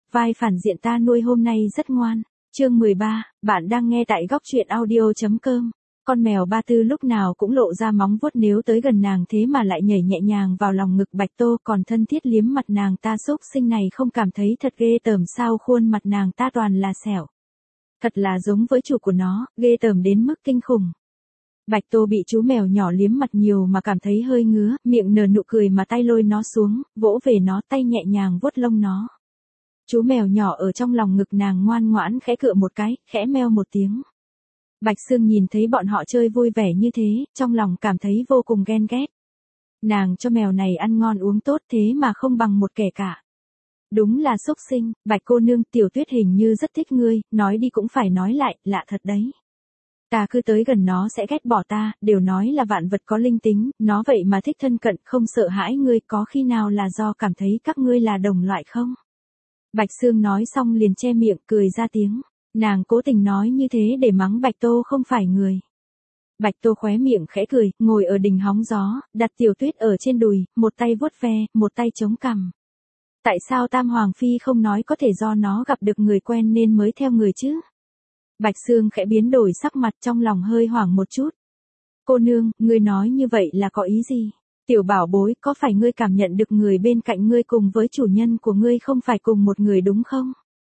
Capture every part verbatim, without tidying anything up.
vai phản diện ta nuôi hôm nay rất ngoan. Chương mười ba, bạn đang nghe tại góc truyện audio chấm com. Con mèo Ba Tư lúc nào cũng lộ ra móng vuốt nếu tới gần nàng thế mà lại nhảy nhẹ nhàng vào lòng ngực Bạch Tô còn thân thiết liếm mặt nàng ta. Xúc sinh này không cảm thấy thật ghê tởm sao? Khuôn mặt nàng ta toàn là sẹo. Thật là giống với chủ của nó, ghê tởm đến mức kinh khủng. Bạch Tô bị chú mèo nhỏ liếm mặt nhiều mà cảm thấy hơi ngứa, miệng nở nụ cười mà tay lôi nó xuống, vỗ về nó, tay nhẹ nhàng vuốt lông nó. Chú mèo nhỏ ở trong lòng ngực nàng ngoan ngoãn khẽ cựa một cái, khẽ meo một tiếng. Bạch Sương nhìn thấy bọn họ chơi vui vẻ như thế, trong lòng cảm thấy vô cùng ghen ghét. Nàng cho mèo này ăn ngon uống tốt thế mà không bằng một kẻ cả. Đúng là xúc sinh. Bạch cô nương, Tiểu Tuyết hình như rất thích ngươi, nói đi cũng phải nói lại, lạ thật đấy. Ta cứ tới gần nó sẽ ghét bỏ ta, đều nói là vạn vật có linh tính, nó vậy mà thích thân cận, không sợ hãi ngươi, có khi nào là do cảm thấy các ngươi là đồng loại không? Bạch Sương nói xong liền che miệng cười ra tiếng. Nàng cố tình nói như thế để mắng Bạch Tô không phải người. Bạch Tô khóe miệng khẽ cười, ngồi ở đỉnh hóng gió, đặt Tiểu Tuyết ở trên đùi, một tay vuốt ve, một tay chống cằm. Tại sao Tam Hoàng Phi không nói có thể do nó gặp được người quen nên mới theo người chứ? Bạch Sương khẽ biến đổi sắc mặt, trong lòng hơi hoảng một chút. Cô nương, ngươi nói như vậy là có ý gì? Tiểu bảo bối, có phải ngươi cảm nhận được người bên cạnh ngươi cùng với chủ nhân của ngươi không phải cùng một người đúng không?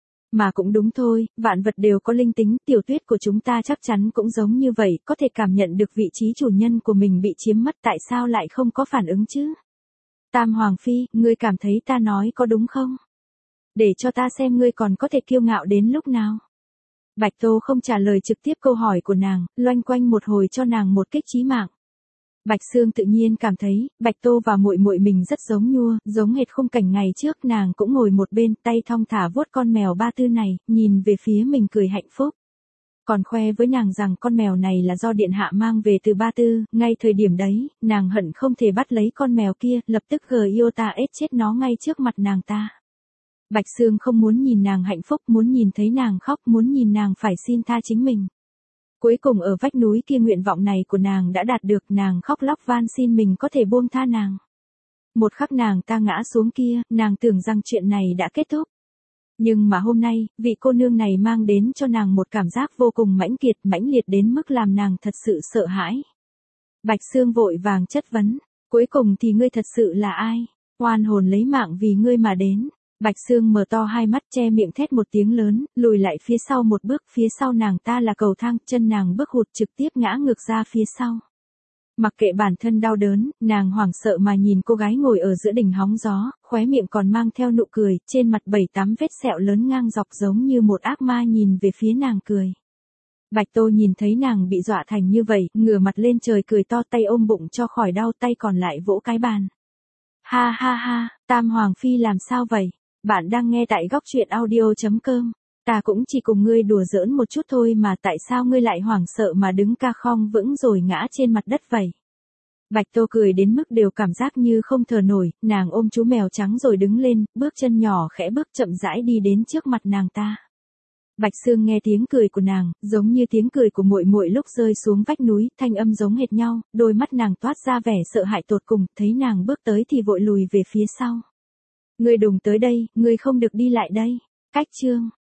Mà cũng đúng thôi, vạn vật đều có linh tính, Tiểu Tuyết của chúng ta chắc chắn cũng giống như vậy, có thể cảm nhận được vị trí chủ nhân của mình bị chiếm mất, tại sao lại không có phản ứng chứ? Tam Hoàng Phi, ngươi cảm thấy ta nói có đúng không? Để cho ta xem ngươi còn có thể kiêu ngạo đến lúc nào. Bạch Tô không trả lời trực tiếp câu hỏi của nàng, loanh quanh một hồi cho nàng một kích chí mạng. Bạch Sương tự nhiên cảm thấy, Bạch Tô và muội muội mình rất giống nhua, giống hệt khung cảnh ngày trước. Nàng cũng ngồi một bên, tay thong thả vuốt con mèo Ba Tư này, nhìn về phía mình cười hạnh phúc. Còn khoe với nàng rằng con mèo này là do điện hạ mang về từ Ba Tư, ngay thời điểm đấy, nàng hận không thể bắt lấy con mèo kia, lập tức gờ yêu ta ết chết nó ngay trước mặt nàng ta. Bạch Sương không muốn nhìn nàng hạnh phúc, muốn nhìn thấy nàng khóc, muốn nhìn nàng phải xin tha chính mình. Cuối cùng ở vách núi kia nguyện vọng này của nàng đã đạt được, nàng khóc lóc van xin mình có thể buông tha nàng. Một khắc nàng ta ngã xuống kia, nàng tưởng rằng chuyện này đã kết thúc. Nhưng mà hôm nay, vị cô nương này mang đến cho nàng một cảm giác vô cùng mãnh liệt, mãnh liệt đến mức làm nàng thật sự sợ hãi. Bạch Sương vội vàng chất vấn, cuối cùng thì ngươi thật sự là ai? Oan hồn lấy mạng vì ngươi mà đến. Bạch Sương mở to hai mắt che miệng thét một tiếng lớn, lùi lại phía sau một bước, phía sau nàng ta là cầu thang, chân nàng bước hụt trực tiếp ngã ngược ra phía sau. Mặc kệ bản thân đau đớn, nàng hoảng sợ mà nhìn cô gái ngồi ở giữa đỉnh hóng gió, khóe miệng còn mang theo nụ cười, trên mặt bảy tám vết sẹo lớn ngang dọc giống như một ác ma nhìn về phía nàng cười. Bạch Tô nhìn thấy nàng bị dọa thành như vậy, ngửa mặt lên trời cười to, tay ôm bụng cho khỏi đau, tay còn lại vỗ cái bàn. Ha ha ha, Tam Hoàng Phi làm sao vậy? Bạn đang nghe tại góc truyện audio chấm com. Ta cũng chỉ cùng ngươi đùa giỡn một chút thôi mà tại sao ngươi lại hoảng sợ mà đứng ca khom vững rồi ngã trên mặt đất vậy? Bạch Tô cười đến mức đều cảm giác như không thở nổi, nàng ôm chú mèo trắng rồi đứng lên, bước chân nhỏ khẽ bước chậm rãi đi đến trước mặt nàng ta. Bạch Sương nghe tiếng cười của nàng, giống như tiếng cười của muội muội lúc rơi xuống vách núi, thanh âm giống hệt nhau, đôi mắt nàng toát ra vẻ sợ hãi tột cùng, thấy nàng bước tới thì vội lùi về phía sau. Ngươi đừng tới đây, ngươi không được đi lại đây. Cách chương